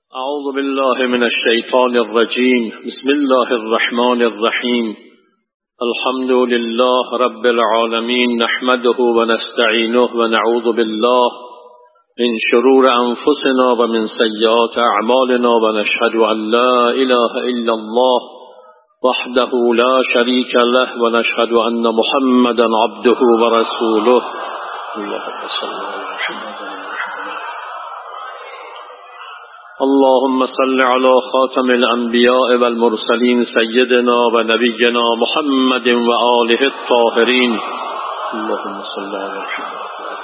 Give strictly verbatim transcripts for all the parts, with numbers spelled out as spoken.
اعوذ بالله من الشیطان الرجیم. بسم الله الرحمن الرحیم. الحمد لله رب العالمین، نحمده و نستعینه و نعوذ بالله من شرور انفسنا و من سیئات اعمالنا و نشهد ان لا اله الا الله وحده لا شریک له و نشهد ان محمدا عبده و رسوله. اللهم صل علی محمد. اللهم صل على خاتم الانبیاء والمرسلین سیدنا و نبینا محمد و آله الطاهرین. اللهم صل علی محمد.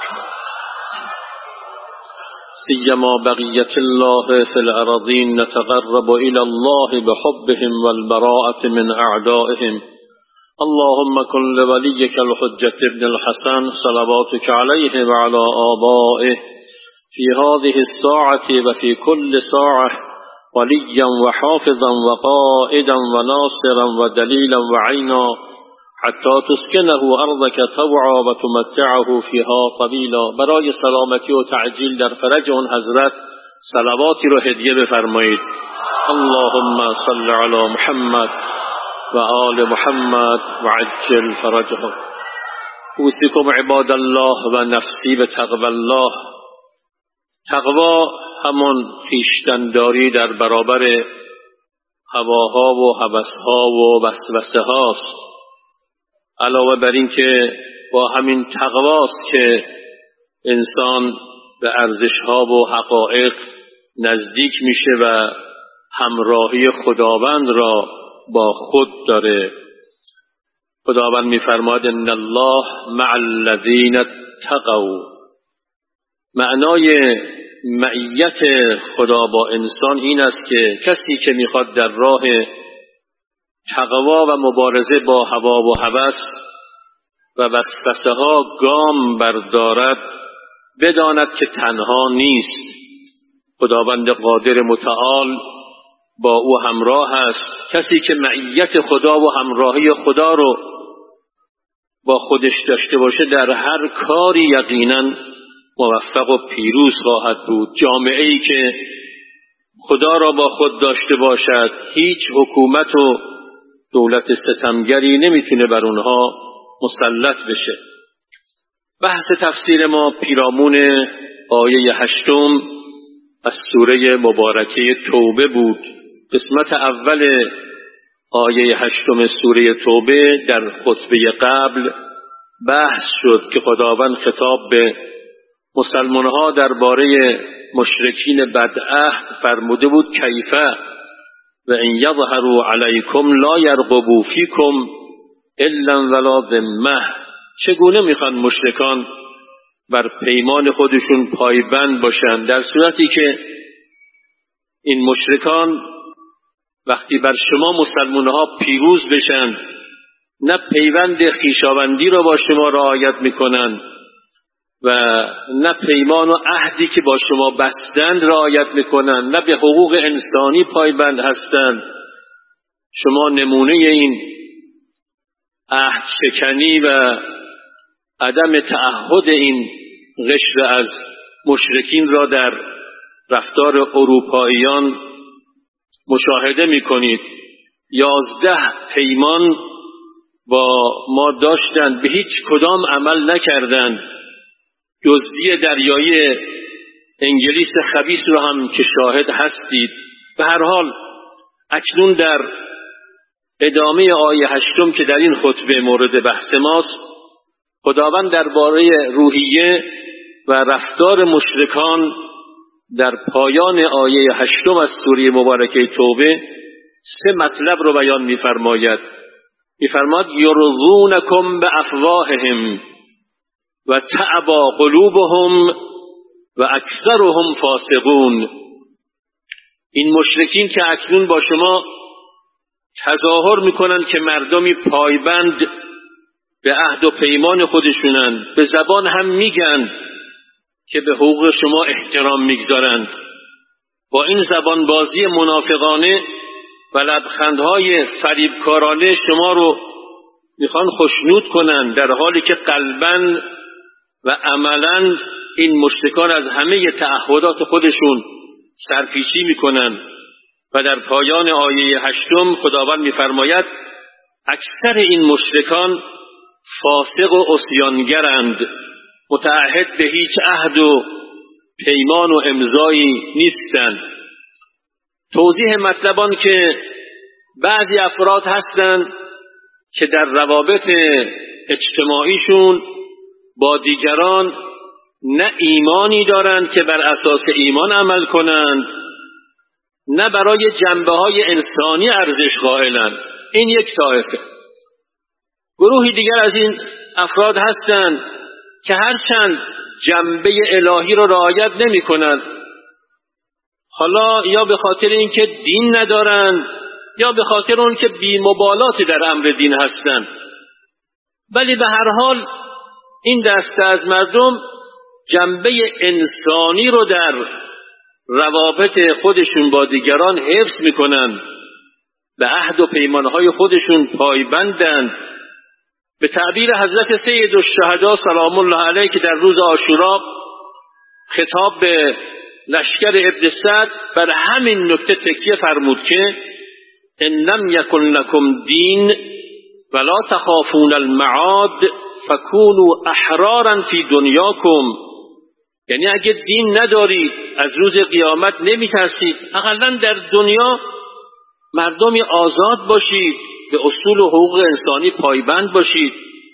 سیما بقیة الله فی الارضین، نتقرب الى الله بحبهم والبراءة من اعدائهم. اللهم كن لوليك الحجة ابن الحسن صلواتك عليه وعلى آبائه في هذه الساعة وفي كل ساعة وليا وحافظا وقائدا وناصرا ودليلا وعينا حتى تسكنه أرضك طوعا وتمتعه فيها طويلا. برای سلامتی و تعجیل در فرج اون حضرت صلواتی رو هدیه بفرمایید. اللهم صل على محمد و آل محمد و عجل فرجهم. اوصیکم عباد الله و نفسی به تقوی الله. تقوا همون خویشتن‌داری در برابر هواها و هوس‌ها و وسوسه هاست. علاوه بر این که با همین تقواست که انسان به ارزش‌ها و حقایق نزدیک میشه و همراهی خداوند را با خود داره. خداوند می‌فرماید ان الله مع الذین اتقوا. معنای معیت خدا با انسان این است که کسی که میخواد در راه تقوا و مبارزه با هوا و هوس و وسوسه ها گام بردارد بداند که تنها نیست. خداوند قادر متعال با او همراه است. کسی که معیت خدا و همراهی خدا رو با خودش داشته باشه در هر کاری یقیناً موفق و پیروز خواهد بود. جامعه‌ای که خدا را با خود داشته باشد هیچ حکومت و دولت ستمگری نمیتونه بر اونها مسلط بشه. بحث تفسیر ما پیرامون آیه هشتم از سوره مبارکه توبه بود. قسمت اول آیه هشتم سوره توبه در خطبه قبل بحث شد که خداوند خطاب به مسلمان‌ها درباره مشرکین بدعهد فرموده بود کیفه و ان یظهروا علیکم لا یرقبوا فیکم الا ولا ذمه. چگونه میخوان مشرکان بر پیمان خودشون پایبند باشند در صورتی که این مشرکان وقتی بر شما مسلمان‌ها پیروز بشن نه پیوند خویشاوندی را با شما رعایت میکنن و نه پیمان و عهدی که با شما بستند رعایت میکنند، نه به حقوق انسانی پایبند هستند. شما نمونه این عهد شکنی و عدم تعهد این قشر از مشرکین را در رفتار اروپاییان مشاهده میکنید. یازده پیمان با ما داشتند، به هیچ کدام عمل نکردند. دزدی دریایی انگلیس خبیث رو هم که شاهد هستید. به هر حال اکنون در ادامه آیه هشتم که در این خطبه مورد بحث ماست، خداوند درباره روحیه و رفتار مشرکان در پایان آیه هشتم از سوره مبارکه توبه سه مطلب رو بیان می‌فرماید. می‌فرماید یرضونکم بافواههم و تعبا قلوبهم و اکثرهم فاسقون. این مشرکین که اکنون با شما تظاهر میکنن که مردمی پایبند به عهد و پیمان خودشونن، به زبان هم میگن که به حقوق شما احترام میگذارند، با این زبان بازی منافقانه و لبخندهای فریبکارانه شما رو میخوان خوشنود کنن، در حالی که قلباً و عملاً این مشرکان از همه تعهدات خودشون سرپیچی میکنن و در پایان آیه هشتم خداوند میفرماید اکثر این مشرکان فاسق و عصیانگرند، متعهد به هیچ عهد و پیمان و امضایی نیستند. توضیح مطلب آن که بعضی افراد هستند که در روابط اجتماعیشون با دیگران نه ایمانی دارند که بر اساس ایمان عمل کنند، نه برای جنبه‌های انسانی ارزش قائلند. این یک طایفه. گروهی دیگر از این افراد هستند که هرچند جنبه الهی را رعایت نمی کنند، حالا یا به خاطر اینکه دین ندارند یا به خاطر اون که بی‌مبالاتی در امر دین هستند، ولی به هر حال این دسته از مردم جنبه انسانی رو در روابط خودشون با دیگران حفظ میکنن، به عهد و پیمانهای خودشون پایبندند. به تعبیر حضرت سید الشهدا سلام الله علیه که در روز عاشورا خطاب به لشکر ابن سعد بر همین نکته تکیه فرمود که ان لم یکن لکم دین ولا تخافون المعاد فکونوا احرارا فی دنیاکم، یعنی اگه دین ندارید، از روز قیامت نمیترسید، اقلا در دنیا مردمی آزاد باشید، به اصول و حقوق انسانی پایبند باشید.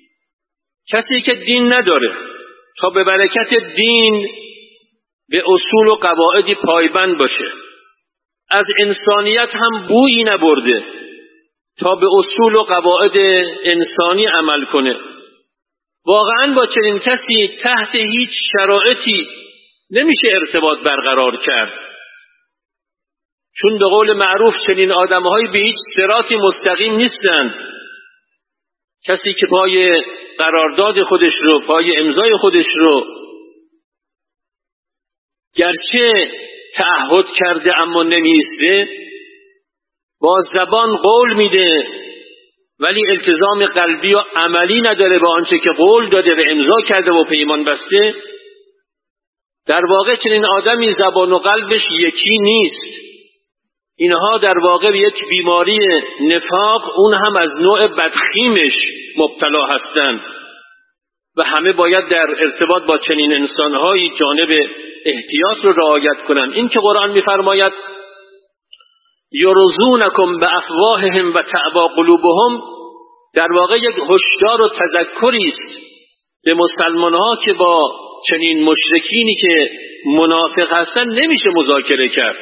کسی که دین نداره تا به برکت دین به اصول و قواعدی پایبند باشه، از انسانیت هم بویی نبرده تا به اصول و قواعد انسانی عمل کنه، واقعا با چنین کسی تحت هیچ شرایطی نمیشه ارتباط برقرار کرد، چون به قول معروف چنین آدم‌هایی به هیچ صراطی مستقیم نیستند. کسی که پای قرارداد خودش رو، پای امضای خودش رو گرچه تعهد کرده اما نمیسته، با زبان قول میده ولی التزام قلبی و عملی نداره با آنچه که قول داده و امضا کرده و پیمان بسته، در واقع چنین آدمی زبان و قلبش یکی نیست. اینها در واقع یک بیماری نفاق، اون هم از نوع بدخیمش مبتلا هستند و همه باید در ارتباط با چنین انسانهایی جانب احتیاط رو رعایت کنند. این که قرآن می‌فرماید یرزونکم بافواههم و تعبا قلوبهم، در واقع یک هشدار و تذکری است به مسلمان‌ها که با چنین مشرکینی که منافق هستند نمیشه مذاکره کرد،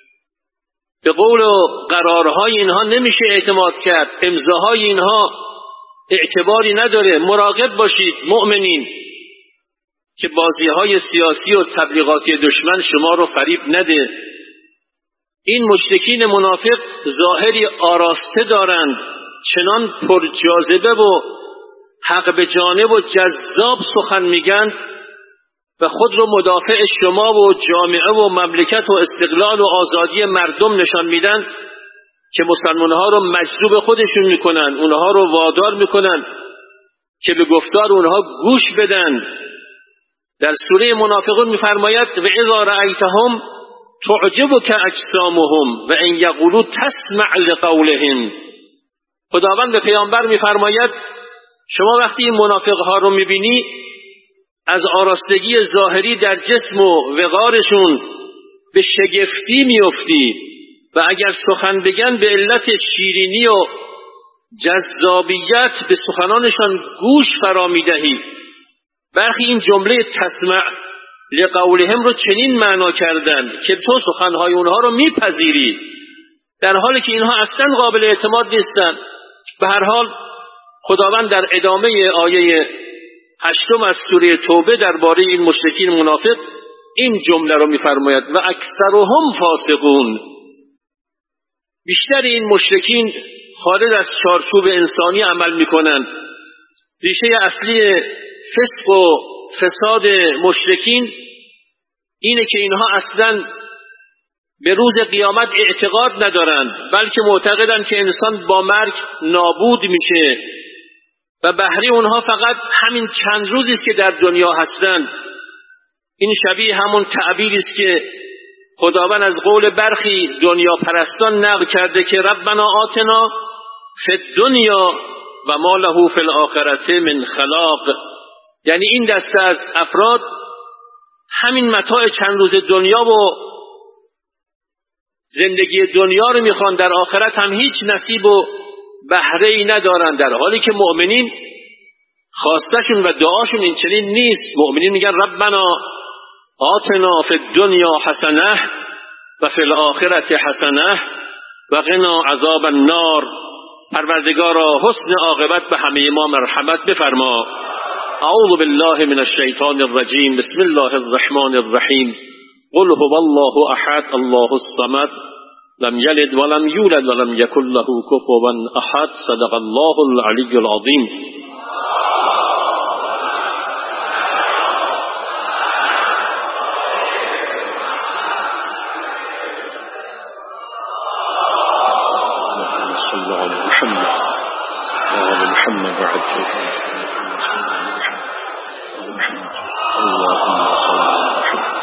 به قول و قرارهای اینها نمیشه اعتماد کرد، امضاهای اینها اعتباری نداره. مراقب باشید مؤمنین که بازیهای سیاسی و تبلیغاتی دشمن شما رو فریب نده. این مشرکین منافق ظاهری آراسته دارند، چنان پر جاذبه و حق به جانب و جذاب سخن میگن و خود رو مدافع شما و جامعه و مملکت و استقلال و آزادی مردم نشان میدن که مسلمانها رو مجذوب خودشون میکنن، اونها رو وادار میکنن که به گفتار اونها گوش بدن. در سوره منافقون میفرماید و اذا رأیتهم تعجبک اجسامهم و ان یقولوا تسمع لقولهم. خداوند به پیامبر میفرماید شما وقتی این منافقها رو میبینی از آراستگی ظاهری در جسم و وقارشون به شگفتی میفتی و اگر سخن بگن به علت شیرینی و جذابیت به سخنانشان گوش فرا میدهی. برخی این جمله تسمع لقولهم رو چنین معنا کردن که تو سخنهای اونها رو میپذیری، در حالی که اینها اصلا قابل اعتماد نیستن. به هر حال خداوند در ادامه آیه هشتم از سوره توبه درباره این مشرکین منافق این جمله رو میفرماید و اکثرهم فاسقون. بیشتر این مشرکین خارج از چارچوب انسانی عمل میکنن. ریشه اصلی فسق و فساد مشرکین اینه که اینها اصلا به روز قیامت اعتقاد ندارند، بلکه معتقدند که انسان با مرگ نابود میشه و بهره اونها فقط همین چند روزی است که در دنیا هستند. این شبیه همون تعبیری است که خداوند از قول برخی دنیا پرستان نقل کرده که ربنا آتنا فی الدنیا و ما له فی الاخرة من خلاق. یعنی این دسته از افراد همین متاع چند روز دنیا و زندگی دنیا رو میخوان، در آخرت هم هیچ نصیب و بهره‌ای ندارن، در حالی که مؤمنین خواستشون و دعاشون این چنین نیست. مؤمنین میگن ربنا آتنا فی الدنیا حسنه و فی الاخرة حسنه و قنا عذاب النار. پروردگارا حسن عاقبت به همه ما مرحمت بفرما. اعوذ بالله من الشیطان الرجیم. بسم الله الرحمن الرحیم. قل هو الله احد الله الصمد لم یلد ولم یولد ولم یکن له کفوا احد. صدق الله العلی العظیم. صلی الله علی محمد و آل محمد و عجل اللهم صل على محمد.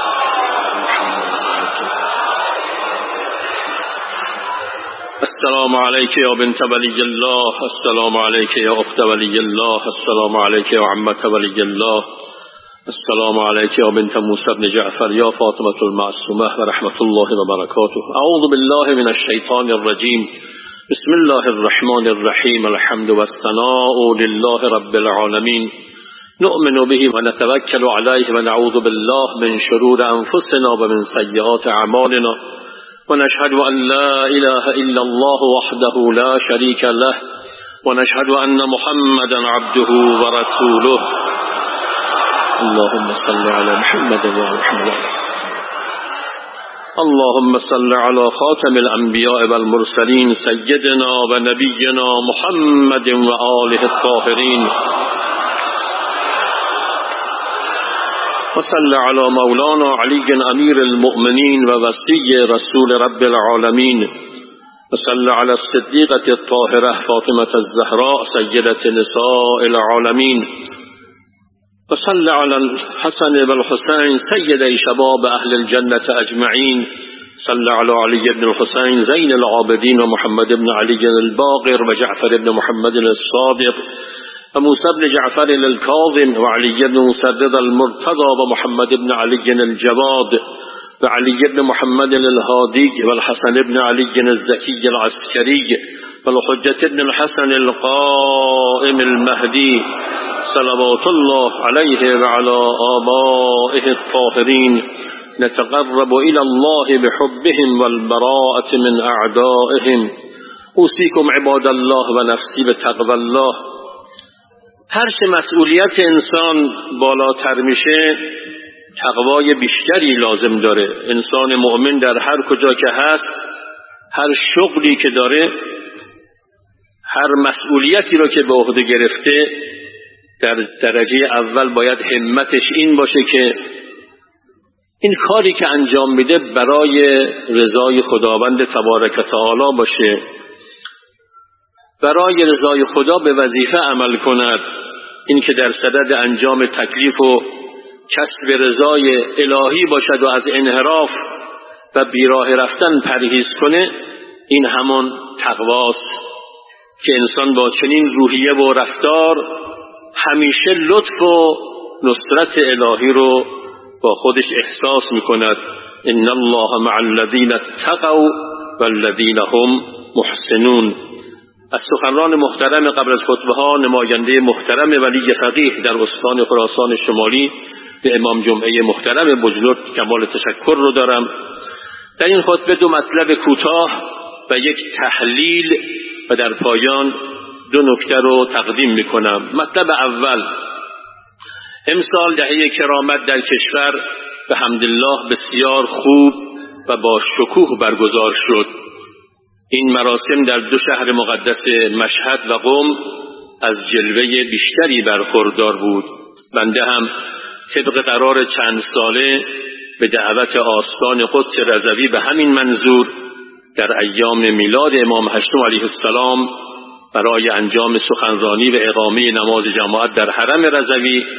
السلام عليك يا بنت ولي الله، السلام عليك يا أخت ولي الله، السلام عليك يا عمة ولي الله، السلام عليك يا بنت موسى بن جعفر يا فاطمة المعصومة ورحمة الله وبركاته. أعوذ بالله من الشيطان الرجيم. بسم الله الرحمن الرحيم. الحمد والثناء لله رب العالمين. نؤمن به ونتوكل عليه ونعوذ بالله من شرور أنفسنا ومن سيئات أعمالنا ونشهد أن لا إله إلا الله وحده لا شريك له ونشهد أن محمدا عبده ورسوله. اللهم صل على محمد وعلى محمد. اللهم صل على خاتم الأنبياء والمرسلين سيدنا ونبينا محمد وآله الطاهرين. وصل على مولانا علي أمير المؤمنين ووصي رسول رب العالمين. وصل على الصديقة الطاهرة فاطمة الزهراء سيدة نساء العالمين. وصل على الحسن والحسين سيدي شباب أهل الجنة أجمعين. صل على علي بن الحسين زين العابدين ومحمد بن علي الباقر وجعفر بن محمد الصادق وموسى بن جعفر الكاظم وعلي بن موسى المرتضى ومحمد بن علي الجواد وعلي بن محمد الهادي والحسن بن علي الزكي العسكري والحجة بن الحسن القائم المهدي صلوات الله عليه وعلى آبائه الطاهرين. نتقرب إلى الله بحبهم والبراءة من أعدائهم. أوصيكم عباد الله ونفسي بتقوى الله. هر چه مسئولیت انسان بالاتر میشه تقوای بیشتری لازم داره. انسان مؤمن در هر کجا که هست، هر شغلی که داره، هر مسئولیتی رو که به عهده گرفته، در درجه اول باید همتش این باشه که این کاری که انجام میده برای رضای خداوند تبارک و تعالی باشه، برای رضای خدا به وظیفه عمل کند. این که در صدد انجام تکلیف و کسب رضای الهی باشد و از انحراف و بیراه رفتن پرهیز کنه، این همان تقواست که انسان با چنین روحیه و رفتار همیشه لطف و نصرت الهی رو با خودش احساس میکند. ان الله مع الذین اتقوا والذین هم محسنون. از سخنران محترم قبل از خطبه ها نماینده محترم ولی فقیه در استان خراسان شمالی به امام جمعه محترم بجلوت کمال تشکر رو دارم. در این خطبه دو مطلب کوتاه و یک تحلیل و در پایان دو نکته رو تقدیم میکنم. مطلب اول، امسال دهه کرامت در کشور به حمدالله بسیار خوب و با شکوه برگزار شد. این مراسم در دو شهر مقدس مشهد و قم از جلوه بیشتری برخوردار بود. بنده هم طبق قرار چند ساله به دعوت آستان قدس رضوی به همین منظور در ایام میلاد امام هشتم علیه السلام برای انجام سخنرانی و اقامه نماز جماعت در حرم رضوی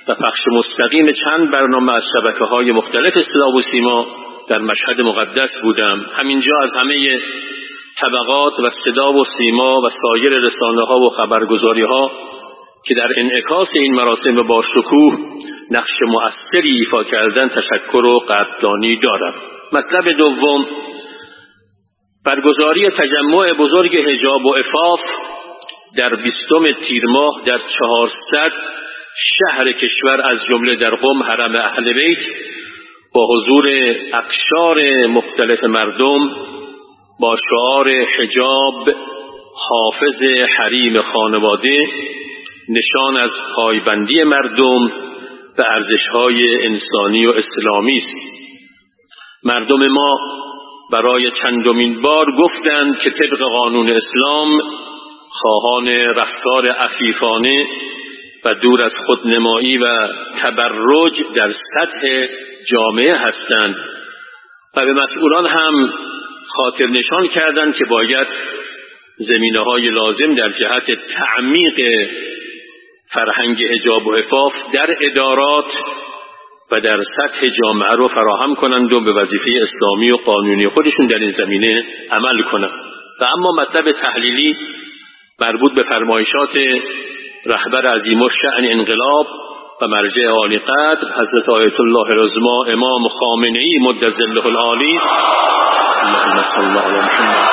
و پخش مستقیم چند برنامه از شبکه‌های مختلف صدا و سیما در مشهد مقدس بودم. همینجا از همه طبقات و صدا و سیما و سایر رسانه‌ها و خبرگزاری‌ها که در انعکاس این مراسم با شکوه نقش مؤثری ایفا کردن تشکر و قدردانی دارم. مطلب دوم، برگزاری تجمع بزرگ حجاب و عفاف در بیستم تیر ماه در چهارصد شهر کشور از جمله در قم حرم اهل بیت با حضور اقشار مختلف مردم با شعار حجاب حافظ حریم خانواده نشان از پایبندی مردم به ارزش‌های انسانی و اسلامی است. مردم ما برای چندمین بار گفتند که طبق قانون اسلام خواهان رفتار عفیفانه و دور از خودنمایی و تبرج در سطح جامعه هستند و به مسئولان هم خاطر نشان کردند که باید زمینه‌های لازم در جهت تعمیق فرهنگ حجاب و عفاف در ادارات و در سطح جامعه رو فراهم کنند و به وظیفه اسلامی و قانونی خودشون در این زمینه عمل کنند. و اما مطلب تحلیلی مربوط به فرمایشات رهبر عظیم الشأن انقلاب و مرجع عالی قدر حضرت آیت الله العظما امام خامنه‌ای مد ظله العالی اللهم صل علی محمد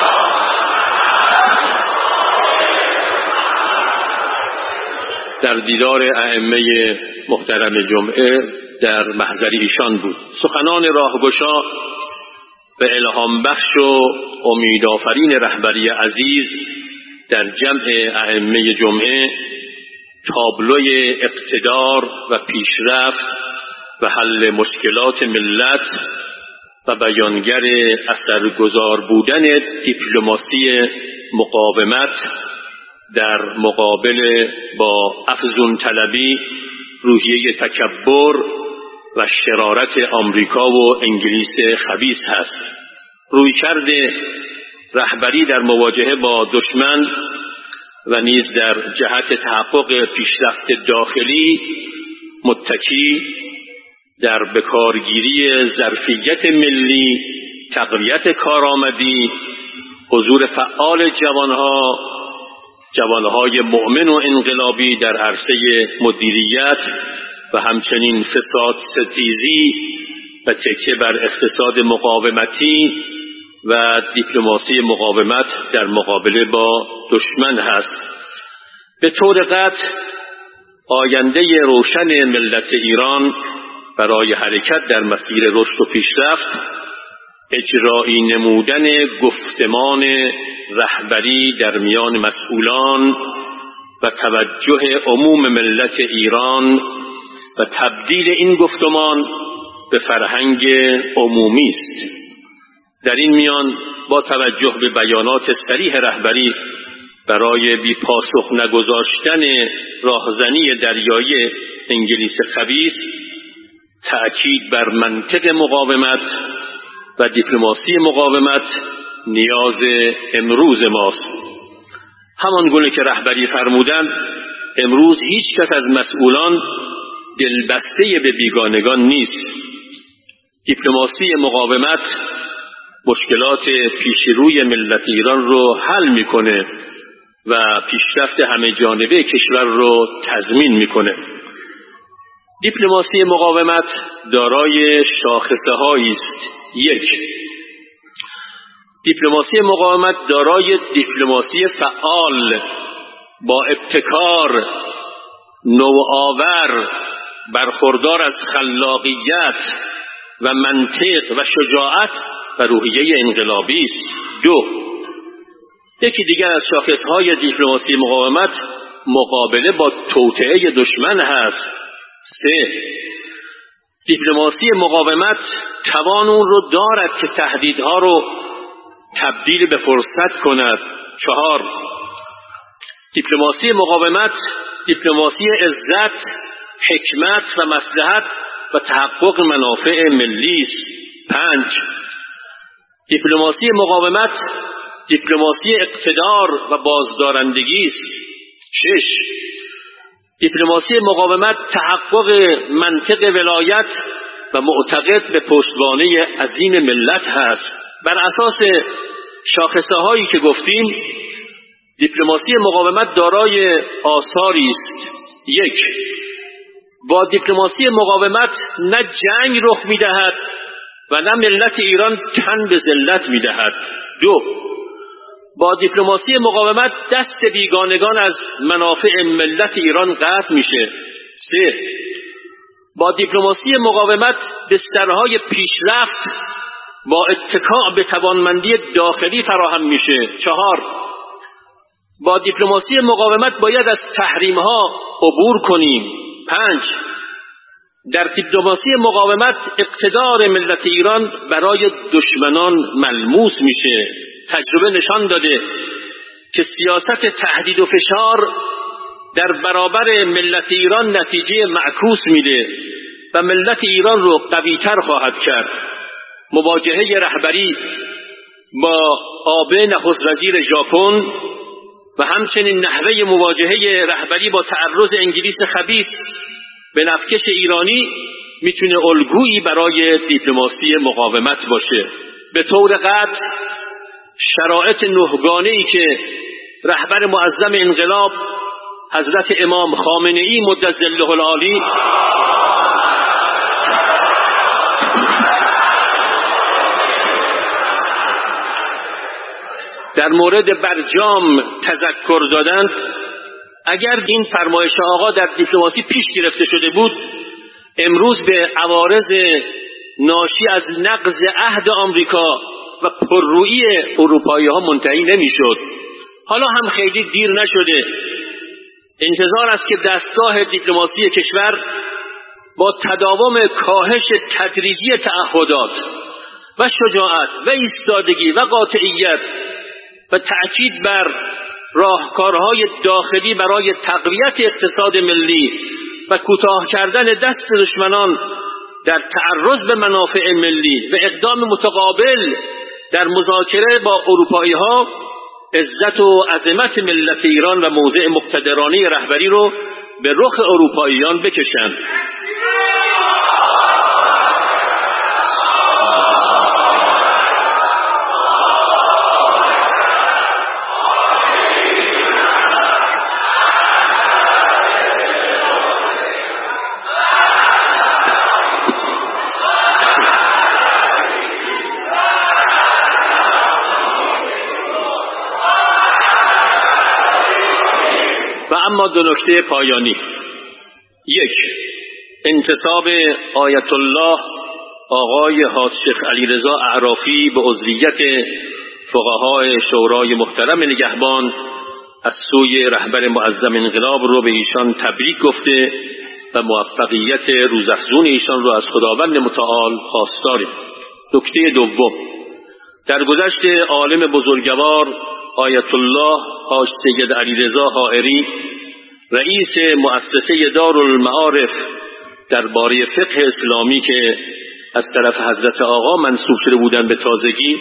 در دیدار ائمه محترم جمعه در محضر ایشان بود. سخنان راهگشا و الهام بخش و امیدآفرین رهبری عزیز در جمع ائمه جمعه تابلوی اقتدار و پیشرفت و حل مشکلات ملت و بیانگر اثرگذار بودن دیپلماسی مقاومت در مقابل با افزون طلبی، روحیه تکبر و شرارت آمریکا و انگلیس خبیث هست. رویکرد رهبری در مواجهه با دشمن و نیز در جهت تحقق پیشرفت داخلی متکی در بکارگیری ظرفیت ملی، تقویت کارآمدی، حضور فعال جوانها جوانهای مؤمن و انقلابی در عرصه مدیریت و همچنین فساد ستیزی و تکیه بر اقتصاد مقاومتی و دیپلماسی مقاومت در مقابله با دشمن هست. به طور قطع آینده روشن ملت ایران برای حرکت در مسیر رشد و پیشرفت اجرایی نمودن گفتمان رهبری در میان مسئولان و توجه عموم ملت ایران و تبدیل این گفتمان به فرهنگ عمومی است. در این میان با توجه به بیانات صریح رهبری برای بی پاسخ نگذاشتن راهزنی دریایی انگلیس خبیث، تأکید بر منطق مقاومت و دیپلماسی مقاومت نیاز امروز ماست. همان گونه که رهبری فرمودند امروز هیچ کس از مسئولان دلبسته به بیگانگان نیست. دیپلماسی مقاومت مشکلات پیش روی ملت ایران رو حل میکنه و پیشرفت همه جانبه کشور رو تضمین میکنه. دیپلماسی مقاومت دارای شاخصه هایی است. یک، دیپلماسی مقاومت دارای دیپلماسی فعال با ابتکار، نوآور، برخوردار از خلاقیت و منطق و شجاعت و روحیه انقلابی است. دو، یکی دیگر از شاخصهای دیپلماسی مقاومت مقابله با توطئه دشمن هست. سه، دیپلماسی مقاومت توان اون رو دارد که تهدیدها رو تبدیل به فرصت کند. چهار، دیپلماسی مقاومت دیپلماسی عزت، حکمت و مصلحت و تحقق منافع ملی است. پنج، دیپلماسی مقاومت دیپلماسی اقتدار و بازدارندگی است. شش، دیپلماسی مقاومت تحقق منطق ولایت و معتقد به پشتوانه عظیم ملت هست. بر اساس شاخصه هایی که گفتیم، دیپلماسی مقاومت دارای آثاری است. یک، با دیپلماسی مقاومت نه جنگ رخ می‌دهد و نه ملت ایران تن به ذلت می‌دهد. دو، با دیپلماسی مقاومت دست بیگانگان از منافع ملت ایران قطع میشه. سه، با دیپلماسی مقاومت بسترهای پیشرفت با اتکاء به توانمندی داخلی فراهم میشه. چهار، با دیپلماسی مقاومت باید از تحریم‌ها عبور کنیم. پنج، در دیپلماسی مقاومت اقتدار ملت ایران برای دشمنان ملموس میشه. تجربه نشان داده که سیاست تهدید و فشار در برابر ملت ایران نتیجه معکوس میده و ملت ایران رو قوی‌تر خواهد کرد. مواجهه رهبری با آبه نخست وزیر ژاپن و همچنین نحوه مواجهه رهبری با تعرض انگلیس خبیث به نفکش ایرانی میتونه الگویی برای دیپلماسی مقاومت باشه. به طور قطع شرایط نهگانه‌ای که رهبر معظم انقلاب حضرت امام خامنه‌ای مدظ ظله العالی در مورد برجام تذکر دادند، اگر این فرمایش آقا در دیپلماسی پیش گرفته شده بود، امروز به عوارض ناشی از نقض عهد آمریکا و پررویی اروپایی ها منتهی نمیشد. حالا هم خیلی دیر نشده. انتظار است که دستگاه دیپلماسی کشور با تداوم کاهش تدریجی تعهدات و شجاعت و ایستادگی و قاطعیت و تأکید بر راهکارهای داخلی برای تقویت اقتصاد ملی و کوتاه کردن دست دشمنان در تعرض به منافع ملی و اقدام متقابل در مذاکره با اروپایی ها عزت و عظمت ملت ایران و موضع مقتدرانه رهبری رو به رخ اروپاییان بکشند. اما دو نکته پایانی. یک، انتصاب آیت الله آقای حاج شیخ علیرضا اعرافی به عضویت فقهای شورای محترم نگهبان از سوی رهبر معظم انقلاب رو به ایشان تبریک گفته و موفقیت روزافزون ایشان رو از خداوند متعال خواستاریم. نکته دوم، در گذشت عالم بزرگوار آیت الله حاج سید علیرضا حائری رئیس مؤسسه دارالمعارف درباره فقه اسلامی که از طرف حضرت آقا منصوب شده بودن به تازگی،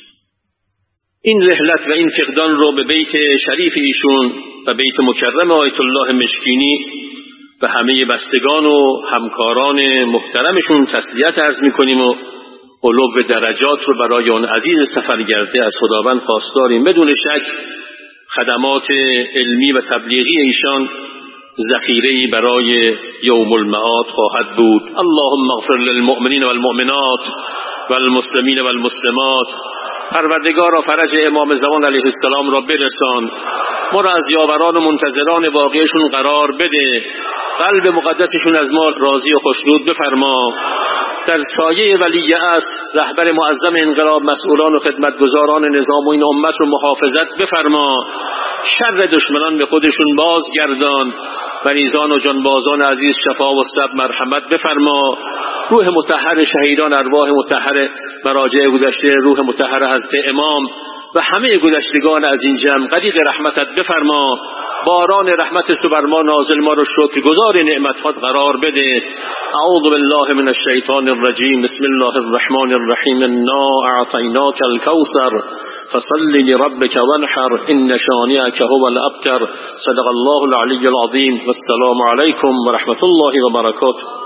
این رحلت و این فقدان رو به بیت شریف ایشون و بیت مکرم آیت الله مشکینی و همه بستگان و همکاران محترمشون تسلیت عرض میکنیم و علو درجات رو برای اون عزیز سفرگرده از خداوند خواستاریم. بدون شک خدمات علمی و تبلیغی ایشان ذخیره‌ای برای یوم المعاد خواهد بود. اللهم اغفر للمؤمنین والمؤمنات والمسلمین والمسلمات. پروردگارا فرج امام زمان علیه السلام را برسان، ما را از یاوران و منتظران واقعشون قرار بده، قلب مقدسشون از ما راضی و خوشنود بفرما. در سایه ولی اصل رهبر معظم انقلاب مسئولان و خدمتگزاران نظام و این امت رو محافظت بفرما. شر دشمنان به خودشون بازگردان. مریضان و جانبازان عزیز شفا و صبر مرحمت بفرما. روح مطهر شهیدان، ارواح مطهر مراجع گذشته، روح مطهر حضرت امام و همه گذشتگان از این جمع غریق رحمتت بفرما. باران رحمتت بر ما نازل، ما رو شکرگزار نعمتات قرار بده. اعوذ بالله من الشیطان الرجيم بسم الله الرحمن الرحيم إنا أعطيناك الكوثر فصل لربك وانحر إن شانئك هو الأبتر. صدق الله العلي العظيم. والسلام عليكم ورحمة الله وبركاته.